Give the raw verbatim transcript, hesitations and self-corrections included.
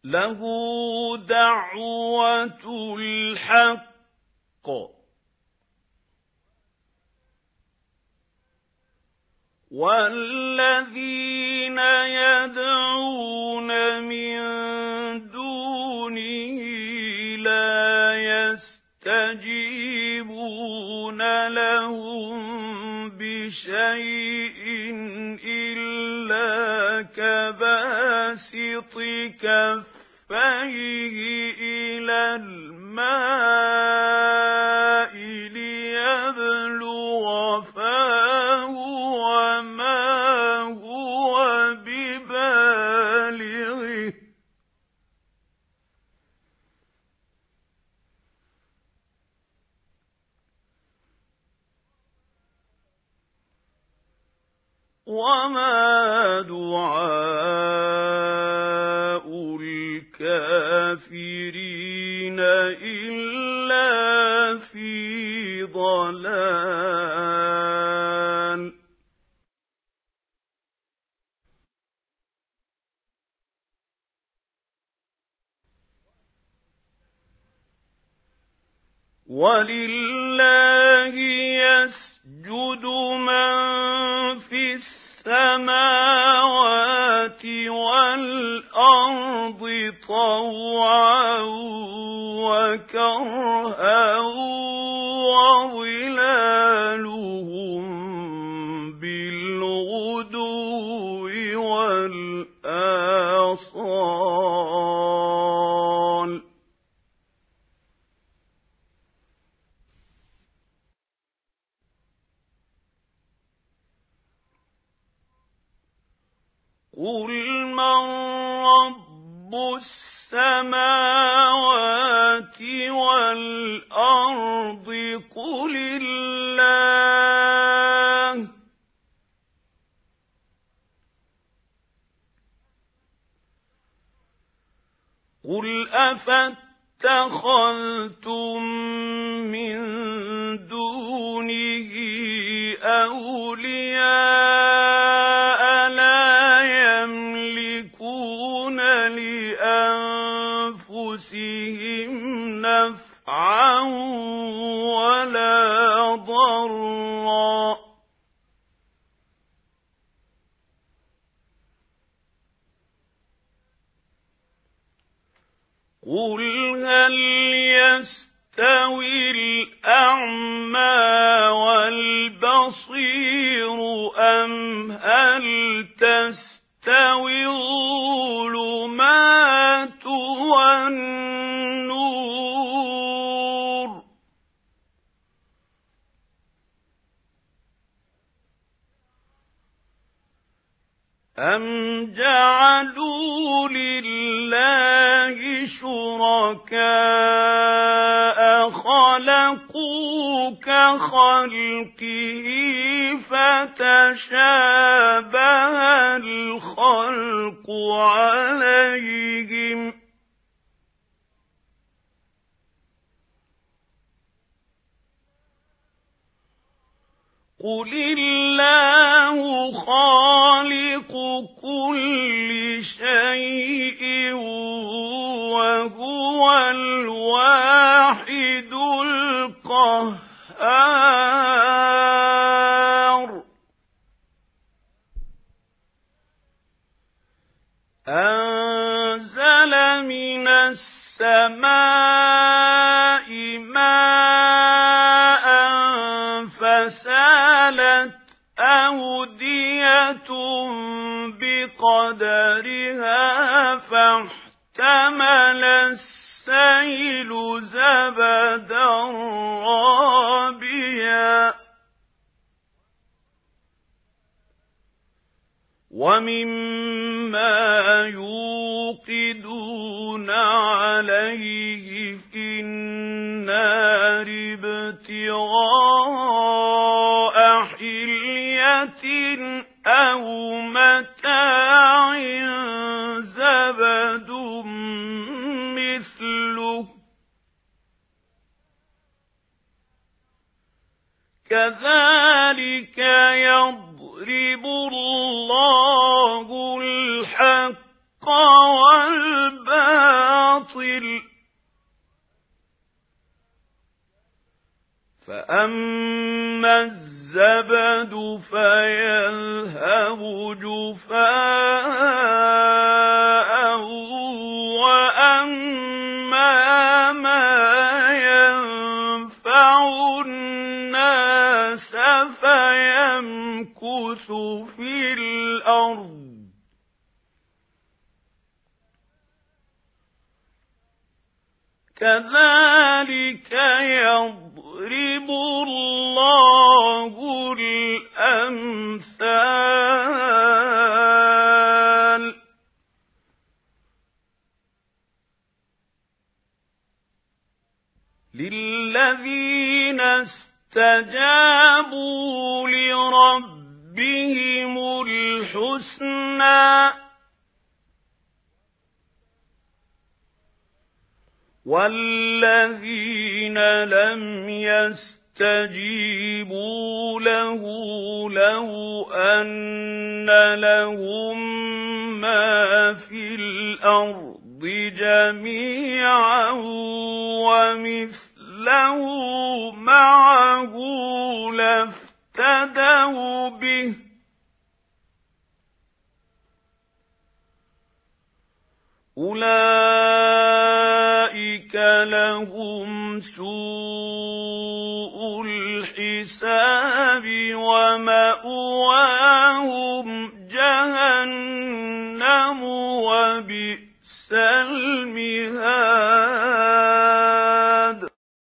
له دعوة الحق والذين يدعون من دونه لا يستجيبون لهم بشيء إلا كباسط كفيه إلى الماء ليبلغ فاه وما هو ببالغه وما دعاء الكافرين إلا في ضلال ولله يسجد من في السماوات والأرض طوعا وكرها وظلالهم بالغدو والآصال قل من رب السماوات والأرض قل الله قل أفاتخذتم من دونه أولياء لأنفسهم نفعا ولا ضرا قل هل يستوي الأعمى والبصير أم هل تستوي الظلمات والنور أم جعلوا لله شركاء خلقوا كخلقه فتشابه الخلق عليهم قل الله خالق كل شيء وهو الواحد القهار أنزل من السماء ماء فسالت أودية بقدرها فاحتمل السيل زبدا رابيا ومما يوقدون عليه في النار ابتغاء حلية أو متاع زبد مثله كذلك يضرب الله الحق والباطل فأما الزبد فيذهب جفاء وأما ما ينفع الناس فيمكث في الأرض كذلك يضرب الله الأمثال للذين استجابوا لربهم الحسنى والذين لم يستجيبوا له لو أن لهم ما في الأرض جميعا ومثله معه لافتدوا به أولئك لهم سوء الحساب ومأواهم